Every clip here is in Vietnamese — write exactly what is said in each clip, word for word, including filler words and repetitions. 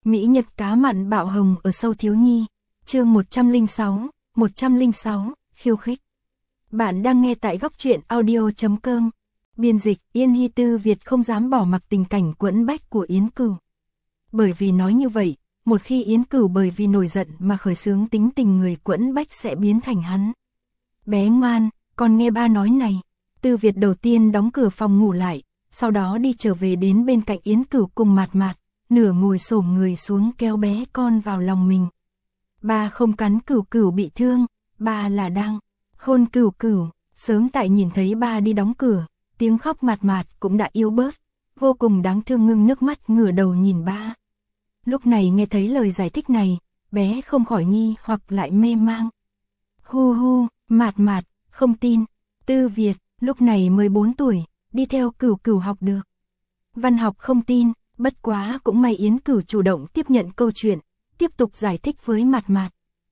Mỹ Nhật cá mặn bạo hồng ở sâu thiếu nhi. Chương một trăm lẻ sáu, một trăm lẻ sáu, khiêu khích. Bạn đang nghe tại góc truyện audio chấm com. Biên dịch Yên Hy Tư Việt không dám bỏ mặc tình cảnh quẫn bách của Yến Cửu. Bởi vì nói như vậy, một khi Yến Cửu bởi vì nổi giận mà khởi xướng tính tình người quẫn bách sẽ biến thành hắn. Bé ngoan, con nghe ba nói này. Tư Việt đầu tiên đóng cửa phòng ngủ lại, sau đó đi trở về đến bên cạnh Yến Cửu cùng Mạt Mạt, nửa ngồi xổm người xuống kéo bé con vào lòng mình. Ba không cắn Cửu Cửu bị thương, ba là đang hôn Cửu Cửu. Sớm tại nhìn thấy ba đi đóng cửa, tiếng khóc Mạt Mạt cũng đã yếu bớt, vô cùng đáng thương ngưng nước mắt ngửa đầu nhìn ba. Lúc này nghe thấy lời giải thích này, bé không khỏi nghi hoặc lại mê mang. Hu hu, Mạt Mạt, không tin. Tư Việt, lúc này mười bốn tuổi, đi theo Cửu Cửu học được văn học không tin, bất quá cũng may Yến Cửu chủ động tiếp nhận câu chuyện, tiếp tục giải thích với Mạt Mạt.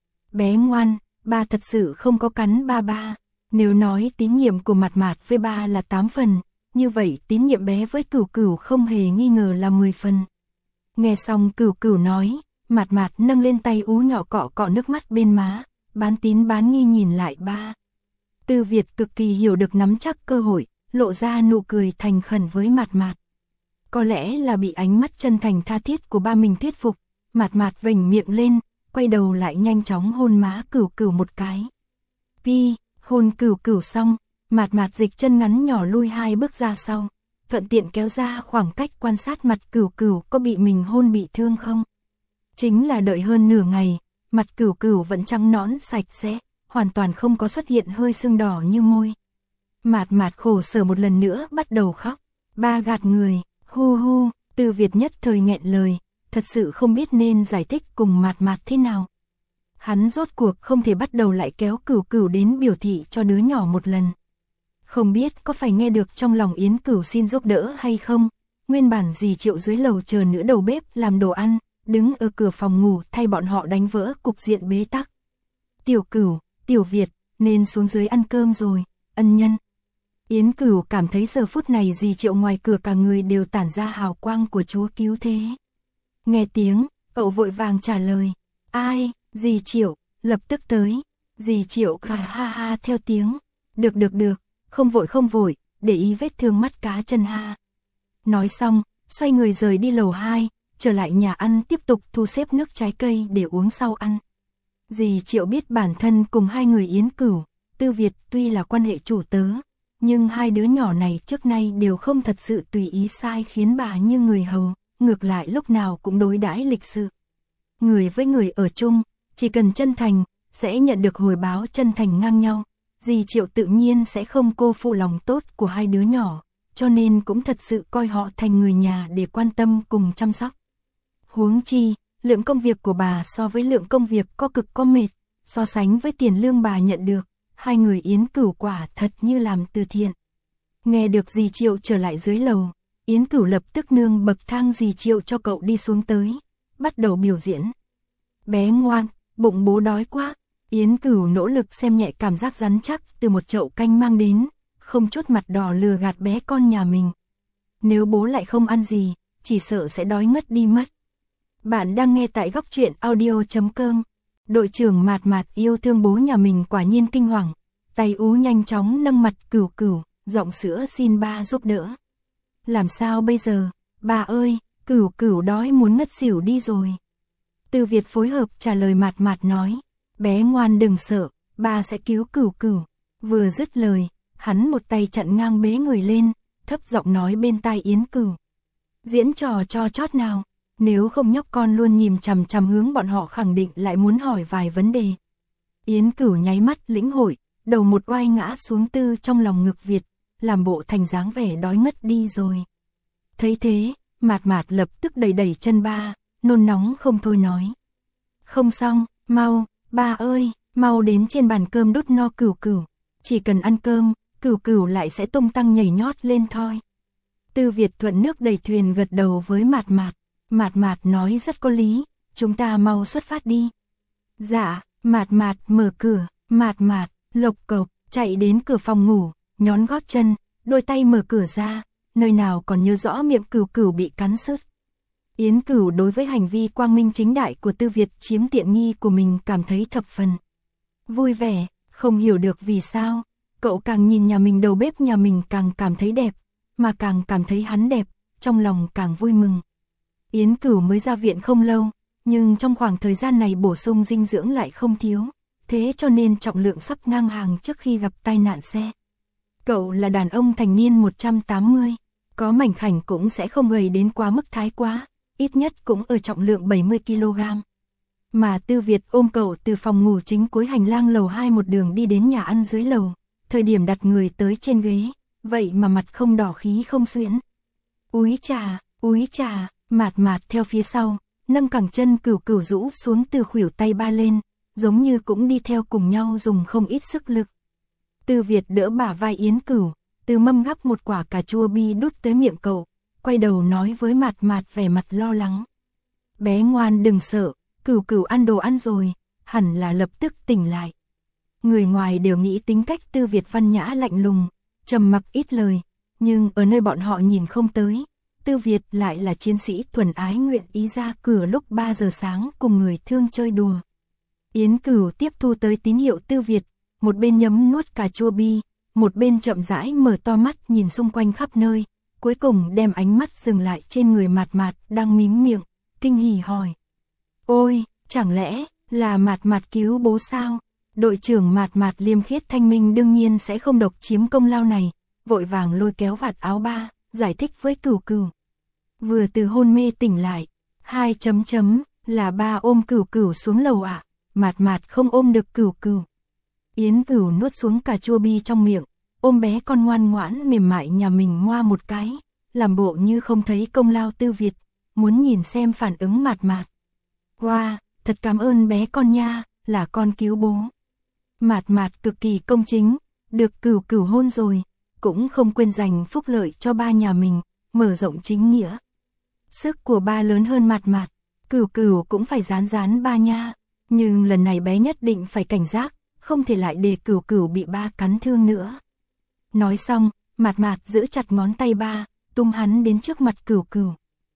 Bé ngoan, ba thật sự không có cắn ba ba. Nếu nói tín nhiệm của Mạt Mạt với ba là tám phần, như vậy tín nhiệm bé với Cửu Cửu không hề nghi ngờ là mười phần. Nghe xong Cửu Cửu nói, Mạt Mạt nâng lên tay ú nhỏ cọ cọ nước mắt bên má, bán tín bán nghi nhìn lại ba. Tư Việt cực kỳ hiểu được nắm chắc cơ hội, lộ ra nụ cười thành khẩn với Mạt Mạt. Có lẽ là bị ánh mắt chân thành tha thiết của ba mình thuyết phục, Mạt Mạt vểnh miệng lên, quay đầu lại nhanh chóng hôn má Cửu Cửu một cái. Pi, hôn Cửu Cửu xong, Mạt Mạt dịch chân ngắn nhỏ lui hai bước ra sau, thuận tiện kéo ra khoảng cách quan sát mặt Cửu Cửu có bị mình hôn bị thương không. Chính là đợi hơn nửa ngày, mặt Cửu Cửu vẫn trắng nõn sạch sẽ, hoàn toàn không có xuất hiện hơi sưng đỏ như môi. Mạt Mạt khổ sở một lần nữa bắt đầu khóc. Ba gạt người, hu hu. Tư Việt nhất thời nghẹn lời, thật sự không biết nên giải thích cùng Mạt Mạt thế nào. Hắn rốt cuộc không thể bắt đầu lại kéo Cửu Cửu đến biểu thị cho đứa nhỏ một lần. Không biết có phải nghe được trong lòng Yến Cửu xin giúp đỡ hay không. Nguyên bản dì Triệu dưới lầu chờ nữ đầu bếp làm đồ ăn, đứng ở cửa phòng ngủ thay bọn họ đánh vỡ cục diện bế tắc. Tiểu Cửu, Tiểu Việt, nên xuống dưới ăn cơm rồi, ân nhân. Yến Cửu cảm thấy giờ phút này dì Triệu ngoài cửa cả người đều tản ra hào quang của Chúa cứu thế. Nghe tiếng, cậu vội vàng trả lời, ai, dì Triệu, lập tức tới. Dì Triệu ha ha ha theo tiếng, được được được, không vội không vội, để ý vết thương mắt cá chân ha. Nói xong, xoay người rời đi lầu hai, trở lại nhà ăn tiếp tục thu xếp nước trái cây để uống sau ăn. Dì Triệu biết bản thân cùng hai người Yến Cửu, Tư Việt tuy là quan hệ chủ tớ, nhưng hai đứa nhỏ này trước nay đều không thật sự tùy ý sai khiến bà như người hầu, ngược lại lúc nào cũng đối đãi lịch sự. Người với người ở chung, chỉ cần chân thành, sẽ nhận được hồi báo chân thành ngang nhau. Dì Triệu tự nhiên sẽ không cô phụ lòng tốt của hai đứa nhỏ, cho nên cũng thật sự coi họ thành người nhà để quan tâm cùng chăm sóc. Huống chi, lượng công việc của bà so với lượng công việc có cực có mệt, so sánh với tiền lương bà nhận được, hai người Yến Cửu quả thật như làm từ thiện. Nghe được dì Triệu trở lại dưới lầu, Yến Cửu lập tức nương bậc thang dì Triệu cho cậu đi xuống tới, bắt đầu biểu diễn. Bé ngoan, bụng bố đói quá. Yến Cửu nỗ lực xem nhẹ cảm giác rắn chắc từ một chậu canh mang đến, không chút mặt đỏ lừa gạt bé con nhà mình. Nếu bố lại không ăn gì, chỉ sợ sẽ đói ngất đi mất. Bạn đang nghe tại góc truyện audio chấm com. Đội trưởng Mạt Mạt yêu thương bố nhà mình quả nhiên kinh hoàng, tay ú nhanh chóng nâng mặt Cửu Cửu, giọng sữa xin ba giúp đỡ. Làm sao bây giờ, bà ơi, Cửu Cửu đói muốn ngất xỉu đi rồi. Tư Việt phối hợp trả lời Mạt Mạt nói, bé ngoan đừng sợ, ba sẽ cứu Cửu Cửu. Vừa dứt lời, hắn một tay chặn ngang bế người lên, thấp giọng nói bên tai Yến Cửu. Diễn trò cho chót nào, nếu không nhóc con luôn nhìn chằm chằm hướng bọn họ khẳng định lại muốn hỏi vài vấn đề. Yến Cửu nháy mắt lĩnh hội, đầu một oai ngã xuống tư trong lòng ngực Việt, làm bộ thành dáng vẻ đói ngất đi rồi. Thấy thế, Mạt Mạt lập tức đẩy đẩy chân ba, nôn nóng không thôi nói. Không xong, mau, ba ơi, mau đến trên bàn cơm đút no Cửu Cửu. Chỉ cần ăn cơm, Cửu Cửu lại sẽ tung tăng nhảy nhót lên thôi. Tư Việt thuận nước đẩy thuyền gật đầu với Mạt Mạt. Mạt Mạt nói rất có lý, chúng ta mau xuất phát đi. Dạ, Mạt Mạt mở cửa, Mạt Mạt, lộc cộc, chạy đến cửa phòng ngủ, nhón gót chân, đôi tay mở cửa ra, nơi nào còn nhớ rõ miệng Cửu Cửu bị cắn sứt. Yến Cửu đối với hành vi quang minh chính đại của Tư Việt chiếm tiện nghi của mình cảm thấy thập phần vui vẻ, không hiểu được vì sao, cậu càng nhìn nhà mình đầu bếp nhà mình càng cảm thấy đẹp, mà càng cảm thấy hắn đẹp, trong lòng càng vui mừng. Yến Cửu mới ra viện không lâu, nhưng trong khoảng thời gian này bổ sung dinh dưỡng lại không thiếu, thế cho nên trọng lượng sắp ngang hàng trước khi gặp tai nạn xe. Cậu là đàn ông thành niên một trăm tám mươi, có mảnh khảnh cũng sẽ không gầy đến quá mức thái quá, ít nhất cũng ở trọng lượng bảy mươi ki lô gam. Mà Tư Việt ôm cậu từ phòng ngủ chính cuối hành lang lầu hai một đường đi đến nhà ăn dưới lầu, thời điểm đặt người tới trên ghế, vậy mà mặt không đỏ khí không xuyễn. Úi trà, úi trà, Mạt Mạt theo phía sau, nâng cẳng chân Cửu Cửu rũ xuống từ khuỷu tay ba lên, giống như cũng đi theo cùng nhau dùng không ít sức lực. Tư Việt đỡ bả vai Yến Cửu, từ mâm gắp một quả cà chua bi đút tới miệng cậu, quay đầu nói với Mạt Mạt vẻ mặt lo lắng. Bé ngoan đừng sợ, Cửu Cửu ăn đồ ăn rồi, hẳn là lập tức tỉnh lại. Người ngoài đều nghĩ tính cách Tư Việt văn nhã lạnh lùng, trầm mặc ít lời, nhưng ở nơi bọn họ nhìn không tới, Tư Việt lại là chiến sĩ thuần ái nguyện ý ra cửa lúc ba giờ sáng cùng người thương chơi đùa. Yến Cửu tiếp thu tới tín hiệu Tư Việt, một bên nhấm nuốt cà chua bi, một bên chậm rãi mở to mắt nhìn xung quanh khắp nơi, cuối cùng đem ánh mắt dừng lại trên người Mạt Mạt đang mím miệng, kinh hỉ hỏi. Ôi, chẳng lẽ là Mạt Mạt cứu bố sao? Đội trưởng Mạt Mạt liêm khiết thanh minh đương nhiên sẽ không độc chiếm công lao này, vội vàng lôi kéo vạt áo ba, giải thích với Cửu Cửu. Vừa từ hôn mê tỉnh lại, hai chấm chấm, là ba ôm Cửu Cửu xuống lầu ạ, à? Mạt Mạt không ôm được Cửu Cửu. Yến Cửu nuốt xuống cà chua bi trong miệng, ôm bé con ngoan ngoãn mềm mại nhà mình ngoa một cái, làm bộ như không thấy công lao Tư Việt, muốn nhìn xem phản ứng Mạt Mạt. Wow, thật cảm ơn bé con nha, là con cứu bố. Mạt Mạt cực kỳ công chính, được Cửu Cửu hôn rồi, cũng không quên dành phúc lợi cho ba nhà mình, mở rộng chính nghĩa. Sức của ba lớn hơn Mạt Mạt, Cửu Cửu cũng phải rán rán ba nha, nhưng lần này bé nhất định phải cảnh giác, không thể lại để Cửu Cửu bị ba cắn thương nữa. Nói xong, Mạt Mạt giữ chặt ngón tay ba, tung hắn đến trước mặt Cửu Cửu.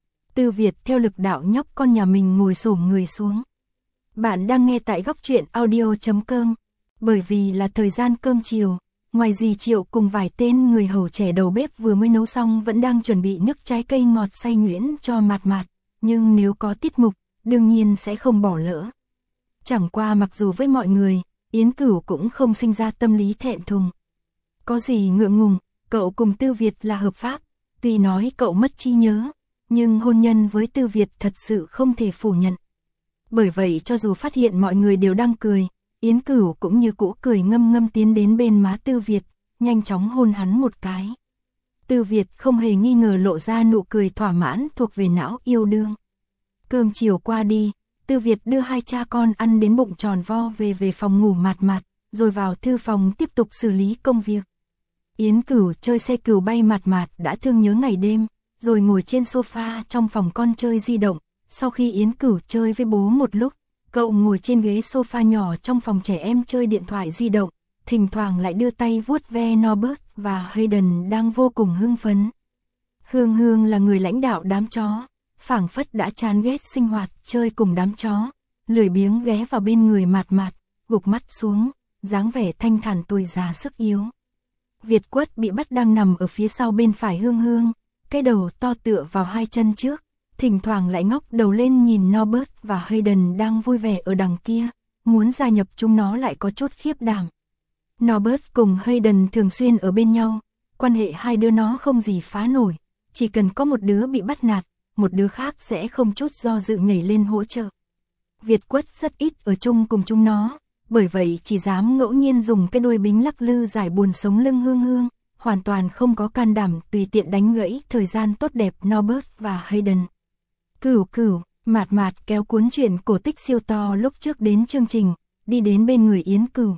Tư Việt theo lực đạo nhóc con nhà mình ngồi xổm người xuống. Bạn đang nghe tại góc truyện audio chấm com. Bởi vì là thời gian cơm chiều, ngoài dì Triệu cùng vài tên người hầu trẻ đầu bếp vừa mới nấu xong vẫn đang chuẩn bị nước trái cây ngọt xay nhuyễn cho Mạt Mạt, nhưng nếu có tiết mục, đương nhiên sẽ không bỏ lỡ. Chẳng qua mặc dù với mọi người, Yến Cửu cũng không sinh ra tâm lý thẹn thùng. Có gì ngượng ngùng, cậu cùng Tư Việt là hợp pháp, tuy nói cậu mất trí nhớ, nhưng hôn nhân với Tư Việt thật sự không thể phủ nhận. Bởi vậy cho dù phát hiện mọi người đều đang cười, Yến Cửu cũng như cũ cười ngâm ngâm tiến đến bên má Tư Việt, nhanh chóng hôn hắn một cái. Tư Việt không hề nghi ngờ lộ ra nụ cười thỏa mãn thuộc về não yêu đương. Cơm chiều qua đi, Tư Việt đưa hai cha con ăn đến bụng tròn vo về về phòng ngủ Mạt Mạt, rồi vào thư phòng tiếp tục xử lý công việc. Yến Cửu chơi xe cừu bay Mạt Mạt đã thương nhớ ngày đêm, rồi ngồi trên sofa trong phòng con chơi di động. Sau khi Yến Cửu chơi với bố một lúc, cậu ngồi trên ghế sofa nhỏ trong phòng trẻ em chơi điện thoại di động, thỉnh thoảng lại đưa tay vuốt ve Norbert và Hayden đang vô cùng hưng phấn. Hương Hương là người lãnh đạo đám chó, phảng phất đã chán ghét sinh hoạt chơi cùng đám chó, lười biếng ghé vào bên người Mạt Mạt, gục mắt xuống, dáng vẻ thanh thản tuổi già sức yếu. Việt Quất bị bắt đang nằm ở phía sau bên phải Hương Hương, cái đầu to tựa vào hai chân trước, thỉnh thoảng lại ngóc đầu lên nhìn Norbert và Hayden đang vui vẻ ở đằng kia, muốn gia nhập chúng nó lại có chút khiếp đảm. Norbert cùng Hayden thường xuyên ở bên nhau, quan hệ hai đứa nó không gì phá nổi, chỉ cần có một đứa bị bắt nạt, một đứa khác sẽ không chút do dự nhảy lên hỗ trợ. Việt Quất rất ít ở chung cùng chúng nó, bởi vậy chỉ dám ngẫu nhiên dùng cái đuôi bính lắc lư giải buồn sống lưng Hương Hương, hoàn toàn không có can đảm tùy tiện đánh gãy thời gian tốt đẹp Norbert và Hayden. Cửu Cửu, Mạt Mạt kéo cuốn truyện cổ tích siêu to lúc trước đến chương trình, đi đến bên người Yến Cửu.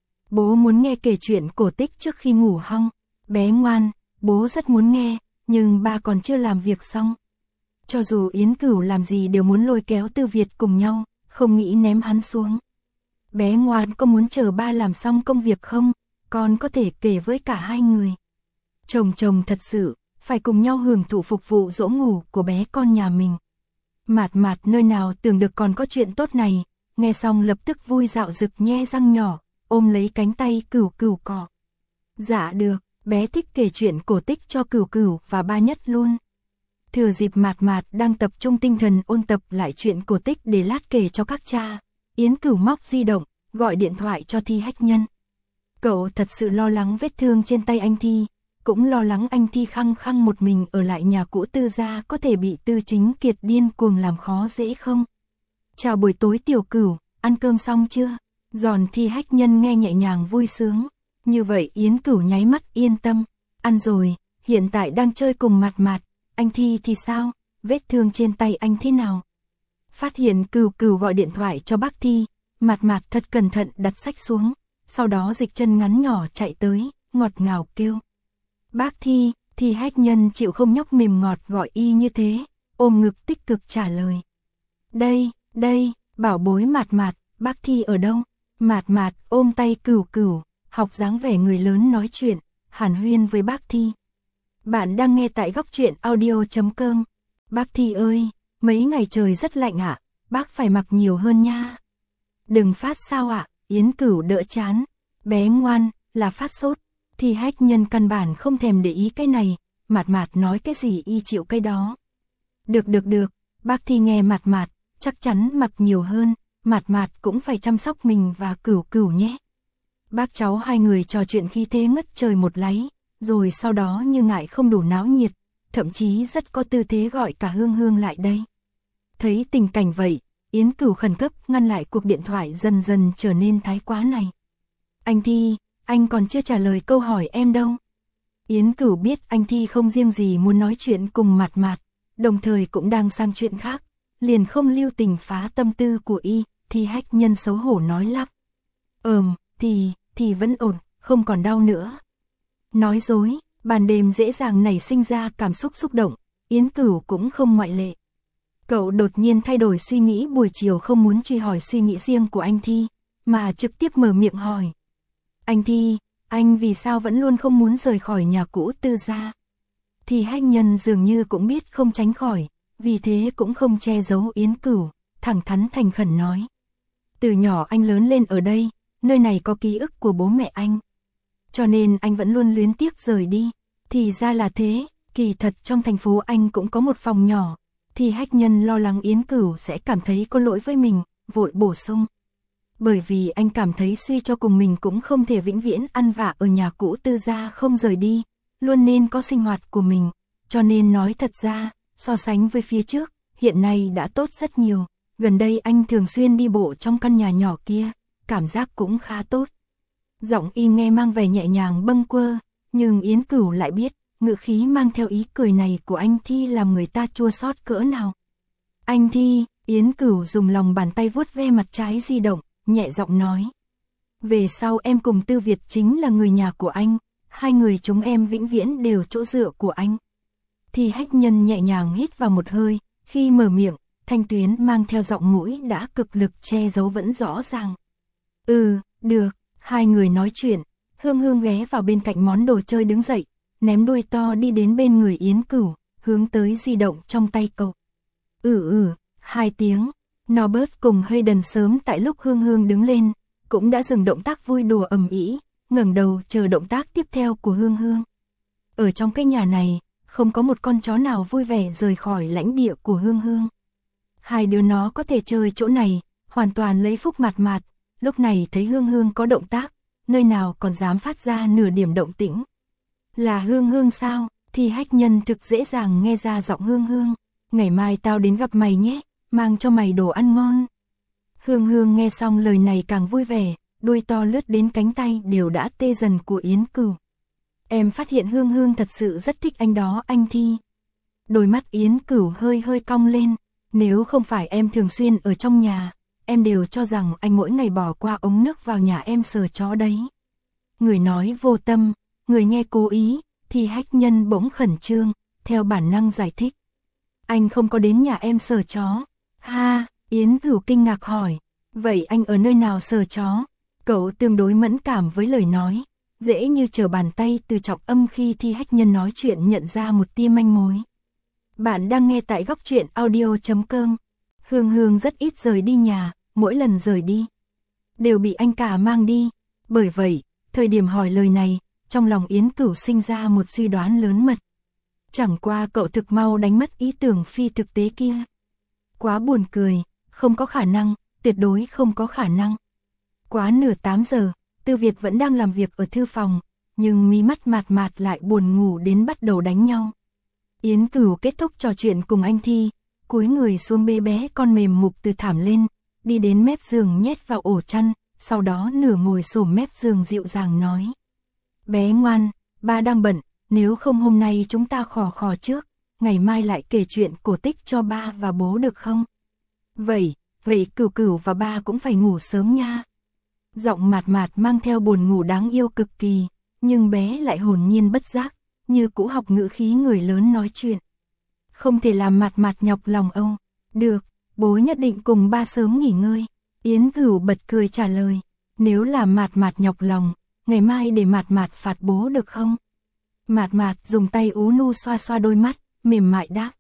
Bố muốn nghe kể chuyện cổ tích trước khi ngủ hong. Bé ngoan, bố rất muốn nghe, nhưng ba còn chưa làm việc xong. Cho dù Yến Cửu làm gì đều muốn lôi kéo Tư Việt cùng nhau, không nghĩ ném hắn xuống. Bé ngoan có muốn chờ ba làm xong công việc không? Con có thể kể với cả hai người. Chồng chồng thật sự, phải cùng nhau hưởng thụ phục vụ dỗ ngủ của bé con nhà mình. Mạt Mạt nơi nào tưởng được còn có chuyện tốt này, nghe xong lập tức vui dạo rực nhe răng nhỏ, ôm lấy cánh tay Cửu Cửu cọ. Dạ được, bé thích kể chuyện cổ tích cho Cửu Cửu và ba Nhất luôn. Thừa dịp Mạt Mạt đang tập trung tinh thần ôn tập lại chuyện cổ tích để lát kể cho các cha, Yến Cửu móc di động, gọi điện thoại cho Thi Hách Nhân. Cậu thật sự lo lắng vết thương trên tay anh Thi, cũng lo lắng anh Thi khăng khăng một mình ở lại nhà cũ Tư gia có thể bị Tư Chính Kiệt điên cuồng làm khó dễ không. Chào buổi tối Tiểu Cửu, ăn cơm xong chưa? Giòn Thi Hách Nhân nghe nhẹ nhàng vui sướng. Như vậy Yến Cửu nháy mắt yên tâm. Ăn rồi, hiện tại đang chơi cùng Mạt Mạt. Anh Thi thì sao? Vết thương trên tay anh thế nào? Phát hiện Cửu Cửu gọi điện thoại cho bác Thi, Mạt Mạt thật cẩn thận đặt sách xuống, sau đó dịch chân ngắn nhỏ chạy tới, ngọt ngào kêu. Bác Thi, Thi Hách Nhân chịu không nhóc mềm ngọt gọi y như thế, ôm ngực tích cực trả lời. Đây, đây, bảo bối Mạt Mạt, bác Thi ở đâu? Mạt Mạt ôm tay Cửu Cửu, học dáng vẻ người lớn nói chuyện, hàn huyên với bác Thi. Bạn đang nghe tại góc truyện audio chấm com. Bác Thi ơi, mấy ngày trời rất lạnh ạ, bác phải mặc nhiều hơn nha. Đừng phát sao ạ, Yến Cửu đỡ chán. Bé ngoan, là phát sốt. Thi Hách Nhân căn bản không thèm để ý cái này, Mạt Mạt nói cái gì y chịu cái đó. Được được được, bác Thi nghe Mạt Mạt, chắc chắn mặc nhiều hơn, Mạt Mạt cũng phải chăm sóc mình và Cửu Cửu nhé. Bác cháu hai người trò chuyện khi thế ngất trời một láy, rồi sau đó như ngại không đủ náo nhiệt, thậm chí rất có tư thế gọi cả Hương Hương lại đây. Thấy tình cảnh vậy, Yến Cửu khẩn cấp ngăn lại cuộc điện thoại dần dần trở nên thái quá này. Anh Thi, anh còn chưa trả lời câu hỏi em đâu. Yến Cửu biết anh Thi không riêng gì muốn nói chuyện cùng Mạt Mạt, đồng thời cũng đang sang chuyện khác, liền không lưu tình phá tâm tư của y. Thi Hách Nhân xấu hổ nói lắp. Ừm, thì, thì vẫn ổn, không còn đau nữa. Nói dối, ban đêm dễ dàng nảy sinh ra cảm xúc xúc động, Yến Cửu cũng không ngoại lệ. Cậu đột nhiên thay đổi suy nghĩ buổi chiều không muốn truy hỏi suy nghĩ riêng của anh Thi, mà trực tiếp mở miệng hỏi. Anh Thi, anh vì sao vẫn luôn không muốn rời khỏi nhà cũ Tư gia? Thi Hách Nhân dường như cũng biết không tránh khỏi, vì thế cũng không che giấu Yến Cửu, thẳng thắn thành khẩn nói. Từ nhỏ anh lớn lên ở đây, nơi này có ký ức của bố mẹ anh. Cho nên anh vẫn luôn luyến tiếc rời đi. Thì ra là thế, kỳ thật trong thành phố anh cũng có một phòng nhỏ. Thi Hách Nhân lo lắng Yến Cửu sẽ cảm thấy có lỗi với mình, vội bổ sung. Bởi vì anh cảm thấy suy cho cùng mình cũng không thể vĩnh viễn ăn vạ ở nhà cũ Tư gia không rời đi, luôn nên có sinh hoạt của mình, cho nên nói thật ra, so sánh với phía trước, hiện nay đã tốt rất nhiều. Gần đây anh thường xuyên đi bộ trong căn nhà nhỏ kia, cảm giác cũng khá tốt. Giọng y nghe mang vẻ nhẹ nhàng bâng quơ, nhưng Yến Cửu lại biết, ngữ khí mang theo ý cười này của anh Thi làm người ta chua xót cỡ nào. Anh Thi, Yến Cửu dùng lòng bàn tay vuốt ve mặt trái di động, nhẹ giọng nói. Về sau em cùng Tư Việt chính là người nhà của anh, hai người chúng em vĩnh viễn đều chỗ dựa của anh. Thi Hách Nhân nhẹ nhàng hít vào một hơi, khi mở miệng, thanh tuyến mang theo giọng mũi đã cực lực che giấu vẫn rõ ràng. Ừ, được, hai người nói chuyện, Hương Hương ghé vào bên cạnh món đồ chơi đứng dậy, ném đuôi to đi đến bên người Yến Cửu, hướng tới di động trong tay cậu. Ừ ừ, hai tiếng, Norbert cùng Hayden sớm tại lúc Hương Hương đứng lên, cũng đã dừng động tác vui đùa ầm ĩ, ngẩng đầu chờ động tác tiếp theo của Hương Hương. Ở trong cái nhà này, không có một con chó nào vui vẻ rời khỏi lãnh địa của Hương Hương. Hai đứa nó có thể chơi chỗ này, hoàn toàn lấy phúc Mạt Mạt, lúc này thấy Hương Hương có động tác, nơi nào còn dám phát ra nửa điểm động tĩnh. Là Hương Hương sao? Thì Hách Nhân thực dễ dàng nghe ra giọng Hương Hương. Ngày mai tao đến gặp mày nhé, mang cho mày đồ ăn ngon. Hương Hương nghe xong lời này càng vui vẻ, đuôi to lướt đến cánh tay đều đã tê dần của Yến Cửu. Em phát hiện Hương Hương thật sự rất thích anh đó anh Thi. Đôi mắt Yến Cửu hơi hơi cong lên, nếu không phải em thường xuyên ở trong nhà, em đều cho rằng anh mỗi ngày bỏ qua ống nước vào nhà em sờ chó đấy. Người nói vô tâm, người nghe cố ý, thì Hách Nhân bỗng khẩn trương, theo bản năng giải thích. Anh không có đến nhà em sờ chó. Ha, Yến Cửu kinh ngạc hỏi, vậy anh ở nơi nào sờ chó? Cậu tương đối mẫn cảm với lời nói, dễ như trở bàn tay từ trọng âm khi Thi Hách Nhân nói chuyện nhận ra một tia manh mối. Bạn đang nghe tại góc truyện audio.com. Hương Hương rất ít rời đi nhà, mỗi lần rời đi đều bị anh cả mang đi. Bởi vậy, thời điểm hỏi lời này, trong lòng Yến Cửu sinh ra một suy đoán lớn mật. Chẳng qua cậu thực mau đánh mất ý tưởng phi thực tế kia. Quá buồn cười, không có khả năng, tuyệt đối không có khả năng. Quá nửa tám giờ, Tư Việt vẫn đang làm việc ở thư phòng, nhưng mí mắt mạt mạt lại buồn ngủ đến bắt đầu đánh nhau. Yến Cửu kết thúc trò chuyện cùng anh Thi, cúi người xuống bế bé con mềm mục từ thảm lên, đi đến mép giường nhét vào ổ chăn, sau đó nửa ngồi xổm mép giường dịu dàng nói. Bé ngoan, ba đang bận, nếu không hôm nay chúng ta khò khò trước, ngày mai lại kể chuyện cổ tích cho ba và bố được không? Vậy, vậy Cửu Cửu và ba cũng phải ngủ sớm nha. Giọng mạt mạt mang theo buồn ngủ đáng yêu cực kỳ, nhưng bé lại hồn nhiên bất giác, như cũ học ngữ khí người lớn nói chuyện. Không thể làm mạt mạt nhọc lòng ông. Được, bố nhất định cùng ba sớm nghỉ ngơi. Yến Cửu bật cười trả lời. Nếu là mạt mạt nhọc lòng, ngày mai để mạt mạt phạt bố được không? Mạt mạt dùng tay ú nu xoa xoa đôi mắt, mềm mại đáp.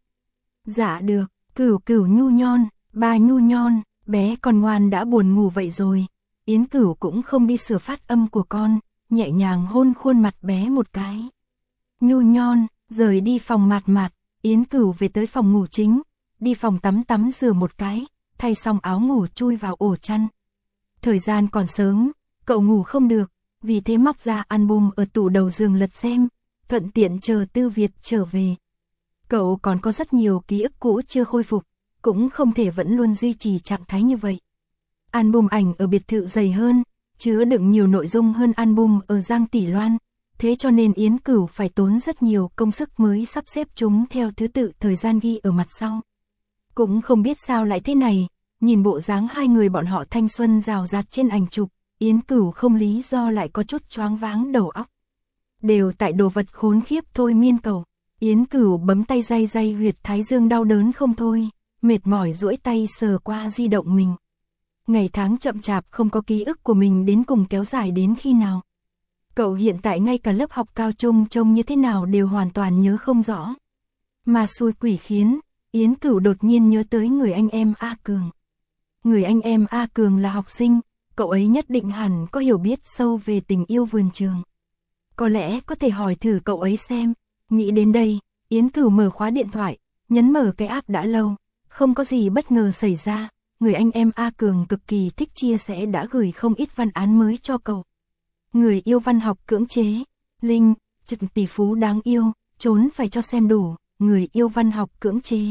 Dạ được, Cửu Cửu nhu nhon, ba nhu nhon, bé con ngoan đã buồn ngủ vậy rồi. Yến Cửu cũng không đi sửa phát âm của con, nhẹ nhàng hôn khuôn mặt bé một cái. Nhu nhon, rời đi phòng mạt mạt, Yến Cửu về tới phòng ngủ chính, đi phòng tắm tắm rửa một cái, thay xong áo ngủ chui vào ổ chăn. Thời gian còn sớm, cậu ngủ không được, vì thế móc ra album ở tủ đầu giường lật xem, thuận tiện chờ Tư Việt trở về. Cậu còn có rất nhiều ký ức cũ chưa khôi phục, cũng không thể vẫn luôn duy trì trạng thái như vậy. Album ảnh ở biệt thự dày hơn, chứa đựng nhiều nội dung hơn album ở Giang Tỷ Loan, thế cho nên Yến Cửu phải tốn rất nhiều công sức mới sắp xếp chúng theo thứ tự thời gian ghi ở mặt sau. Cũng không biết sao lại thế này, nhìn bộ dáng hai người bọn họ thanh xuân rào rạt trên ảnh chụp, Yến Cửu không lý do lại có chút choáng váng đầu óc. Đều tại đồ vật khốn khiếp thôi miên cầu. Yến Cửu bấm tay day day huyệt thái dương đau đớn không thôi, mệt mỏi duỗi tay sờ qua di động mình. Ngày tháng chậm chạp không có ký ức của mình đến cùng kéo dài đến khi nào. Cậu hiện tại ngay cả lớp học cao trung trông như thế nào đều hoàn toàn nhớ không rõ. Mà xui quỷ khiến, Yến Cửu đột nhiên nhớ tới người anh em A Cường. Người anh em A Cường là học sinh, cậu ấy nhất định hẳn có hiểu biết sâu về tình yêu vườn trường. Có lẽ có thể hỏi thử cậu ấy xem. Nghĩ đến đây, Yến Cửu mở khóa điện thoại, nhấn mở cái app đã lâu, không có gì bất ngờ xảy ra. Người anh em A Cường cực kỳ thích chia sẻ đã gửi không ít văn án mới cho cậu. Người yêu văn học cưỡng chế, Linh, trực tỷ phú đáng yêu, trốn phải cho xem đủ, người yêu văn học cưỡng chế.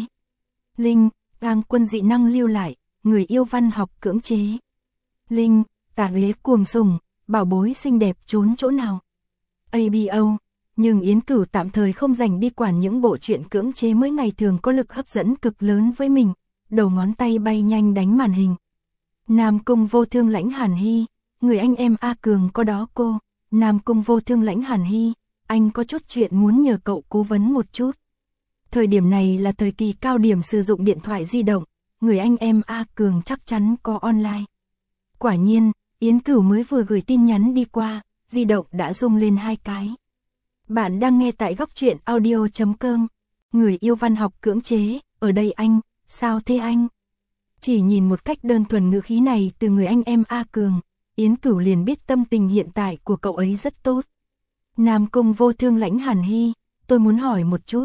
Linh, gang quân dị năng lưu lại, người yêu văn học cưỡng chế. Linh, tà rế cuồng sùng, bảo bối xinh đẹp trốn chỗ nào. a bê o, nhưng Yến Cửu tạm thời không dành đi quản những bộ truyện cưỡng chế mới ngày thường có lực hấp dẫn cực lớn với mình. Đầu ngón tay bay nhanh đánh màn hình. Nam Cung vô thương lãnh Hàn Hy, người anh em A Cường có đó cô. Nam Cung vô thương lãnh Hàn Hy, anh có chút chuyện muốn nhờ cậu cố vấn một chút. Thời điểm này là thời kỳ cao điểm sử dụng điện thoại di động, người anh em A Cường chắc chắn có online. Quả nhiên, Yến Cửu mới vừa gửi tin nhắn đi qua, di động đã rung lên hai cái. Bạn đang nghe tại góc truyện audio.com. Người yêu văn học cưỡng chế, ở đây anh. Sao thế anh? Chỉ nhìn một cách đơn thuần ngữ khí này từ người anh em A Cường, Yến Cửu liền biết tâm tình hiện tại của cậu ấy rất tốt. Nam Cung vô thương lãnh Hàn Hy, tôi muốn hỏi một chút.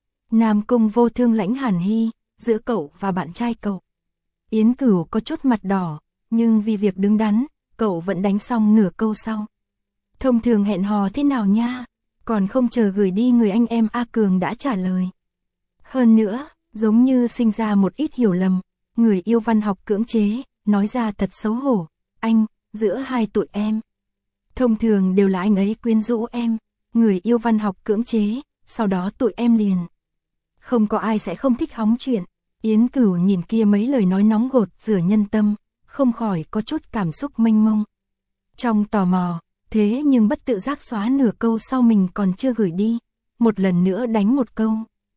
Nam Cung vô thương lãnh Hàn Hy, giữa cậu và bạn trai cậu. Yến Cửu có chút mặt đỏ, nhưng vì việc đứng đắn, cậu vẫn đánh xong nửa câu sau. Thông thường hẹn hò thế nào nha? Còn không chờ gửi đi người anh em A Cường đã trả lời. Hơn nữa, giống như sinh ra một ít hiểu lầm, người yêu văn học cưỡng chế, nói ra thật xấu hổ, anh, giữa hai tụi em. Thông thường đều là anh ấy quyến rũ em, người yêu văn học cưỡng chế, sau đó tụi em liền. Không có ai sẽ không thích hóng chuyện. Yến Cửu nhìn kia mấy lời nói nóng gột rửa nhân tâm, không khỏi có chút cảm xúc mênh mông. Trong tò mò, thế nhưng bất tự giác xóa nửa câu sau mình còn chưa gửi đi, một lần nữa đánh một câu.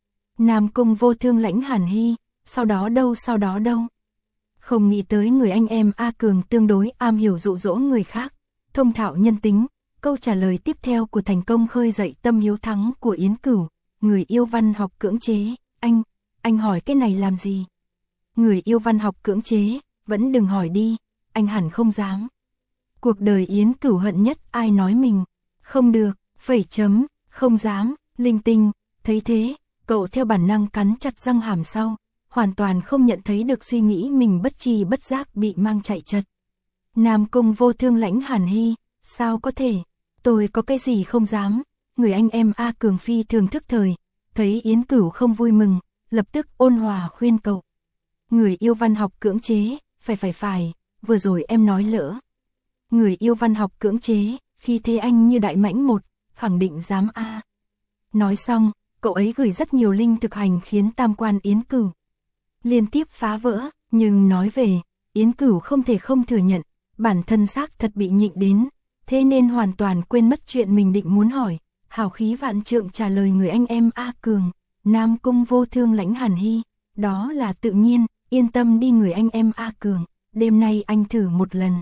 Nam Cung vô thương lãnh Hàn Hy, sau đó đâu sau đó đâu. Không nghĩ tới người anh em A Cường tương đối am hiểu dụ dỗ người khác, thông thạo nhân tính. Câu trả lời tiếp theo của thành công khơi dậy tâm hiếu thắng của Yến Cửu, người yêu văn học cưỡng chế, anh, anh hỏi cái này làm gì? Người yêu văn học cưỡng chế, vẫn đừng hỏi đi, anh hẳn không dám. Cuộc đời Yến Cửu hận nhất ai nói mình, không được, phẩy chấm, không dám, linh tinh, thấy thế, cậu theo bản năng cắn chặt răng hàm sau, hoàn toàn không nhận thấy được suy nghĩ mình bất tri bất giác bị mang chạy chật. Nam Cung Vô Thương lãnh Hàn Hy, sao có thể, tôi có cái gì không dám, người anh em A Cường phi thường thức thời, thấy Yến Cửu không vui mừng, lập tức ôn hòa khuyên cậu. Người yêu văn học cưỡng chế, phải phải phải, vừa rồi em nói lỡ. Người yêu văn học cưỡng chế, khi thế anh như đại mãnh một, khẳng định dám a. Nói xong, cậu ấy gửi rất nhiều link thực hành khiến tam quan Yến Cửu liên tiếp phá vỡ, nhưng nói về, Yến Cửu không thể không thừa nhận, bản thân xác thật bị nhịn đến, thế nên hoàn toàn quên mất chuyện mình định muốn hỏi, hào khí vạn trượng trả lời người anh em A Cường, Nam Cung Vô Thương lãnh Hàn Hy, đó là tự nhiên, yên tâm đi người anh em A Cường, đêm nay anh thử một lần.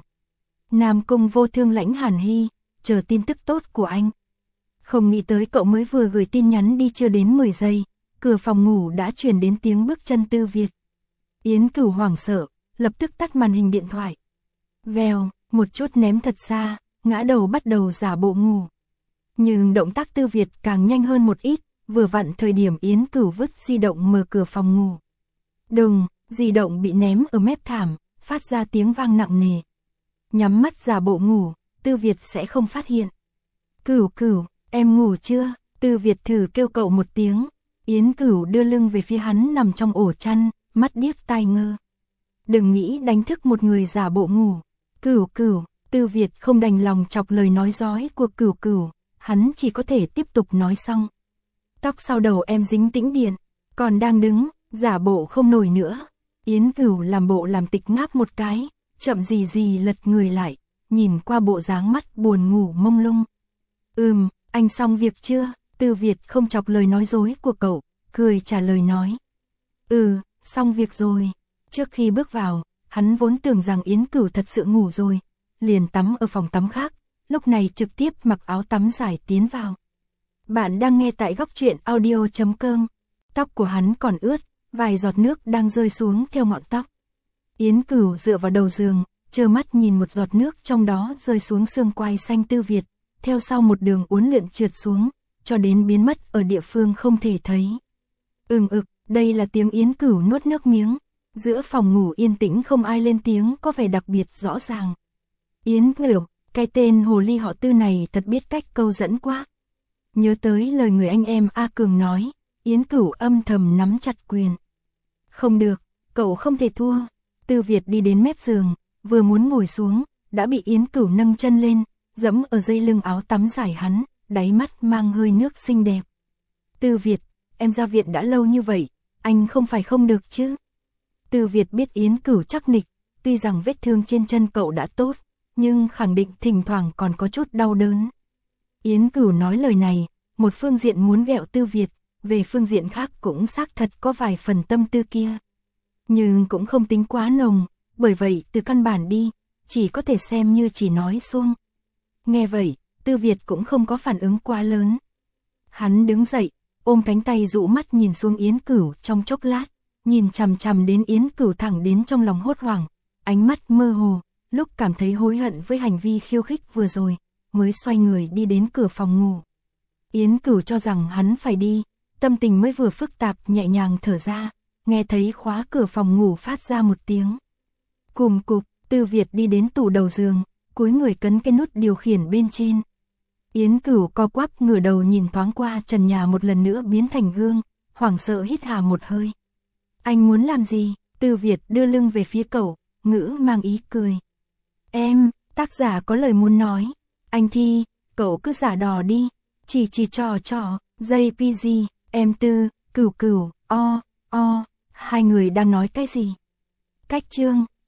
Nam Cung Vô Thương lãnh Hàn Hy, chờ tin tức tốt của anh. Không nghĩ tới cậu mới vừa gửi tin nhắn đi chưa đến mười giây, cửa phòng ngủ đã truyền đến tiếng bước chân Tư Việt. Yến Cửu hoảng sợ, lập tức tắt màn hình điện thoại. Vèo, một chút ném thật xa, ngã đầu bắt đầu giả bộ ngủ. Nhưng động tác Tư Việt càng nhanh hơn một ít, vừa vặn thời điểm Yến Cửu vứt di động mở cửa phòng ngủ. Đùng, di động bị ném ở mép thảm, phát ra tiếng vang nặng nề. Nhắm mắt giả bộ ngủ, Tư Việt sẽ không phát hiện. Cửu Cửu, em ngủ chưa? Tư Việt thử kêu cậu một tiếng. Yến Cửu đưa lưng về phía hắn nằm trong ổ chăn, mắt điếc tai ngơ. Đừng nghĩ đánh thức một người giả bộ ngủ. Cửu Cửu, Tư Việt không đành lòng chọc lời nói dối của Cửu Cửu, hắn chỉ có thể tiếp tục nói xong. Tóc sau đầu em dính tĩnh điện, còn đang đứng, giả bộ không nổi nữa. Yến Cửu làm bộ làm tịch ngáp một cái, chậm gì gì lật người lại, nhìn qua bộ dáng mắt buồn ngủ mông lung. Ừm, anh xong việc chưa? Tư Việt không chọc lời nói dối của cậu, cười trả lời nói. Ừ, xong việc rồi. Trước khi bước vào, hắn vốn tưởng rằng Yến Cửu thật sự ngủ rồi, liền tắm ở phòng tắm khác, lúc này trực tiếp mặc áo tắm dài tiến vào. Bạn đang nghe tại góc truyện audio chấm com. Tóc của hắn còn ướt, vài giọt nước đang rơi xuống theo ngọn tóc. Yến Cửu dựa vào đầu giường, trơ mắt nhìn một giọt nước trong đó rơi xuống xương quai xanh Tư Việt, theo sau một đường uốn lượn trượt xuống, cho đến biến mất ở địa phương không thể thấy. Ừm ực, đây là tiếng Yến Cửu nuốt nước miếng. Giữa phòng ngủ yên tĩnh không ai lên tiếng có vẻ đặc biệt rõ ràng. Yến Cửu, cái tên hồ ly họ Tư này thật biết cách câu dẫn quá. Nhớ tới lời người anh em A Cường nói, Yến Cửu âm thầm nắm chặt quyền. Không được, cậu không thể thua. Tư Việt đi đến mép giường, vừa muốn ngồi xuống, đã bị Yến Cửu nâng chân lên, dẫm ở dây lưng áo tắm dài hắn, đáy mắt mang hơi nước xinh đẹp. Tư Việt, em ra viện đã lâu như vậy, anh không phải không được chứ? Tư Việt biết Yến Cửu chắc nịch, tuy rằng vết thương trên chân cậu đã tốt, nhưng khẳng định thỉnh thoảng còn có chút đau đớn. Yến Cửu nói lời này, một phương diện muốn ghẹo Tư Việt, về phương diện khác cũng xác thật có vài phần tâm tư kia. Nhưng cũng không tính quá nồng, bởi vậy từ căn bản đi, chỉ có thể xem như chỉ nói suông. Nghe vậy, Tư Việt cũng không có phản ứng quá lớn. Hắn đứng dậy, ôm cánh tay dụ mắt nhìn xuống Yến Cửu trong chốc lát, nhìn chằm chằm đến Yến Cửu thẳng đến trong lòng hốt hoảng, ánh mắt mơ hồ, lúc cảm thấy hối hận với hành vi khiêu khích vừa rồi, mới xoay người đi đến cửa phòng ngủ. Yến Cửu cho rằng hắn phải đi, tâm tình mới vừa phức tạp nhẹ nhàng thở ra, nghe thấy khóa cửa phòng ngủ phát ra một tiếng. Cùm cụp, Tư Việt đi đến tủ đầu giường, cúi người cấn cái nút điều khiển bên trên. Yến Cửu co quắp ngửa đầu nhìn thoáng qua trần nhà một lần nữa biến thành gương, hoảng sợ hít hà một hơi. Anh muốn làm gì? Tư Việt đưa lưng về phía cậu, ngữ mang ý cười. Em, tác giả có lời muốn nói. Anh Thi, cậu cứ giả đò đi. Chỉ chỉ trò trò, jay pê giê, em Tư, Cửu Cửu, o, o. Hai người đang nói cái gì? Cách chương.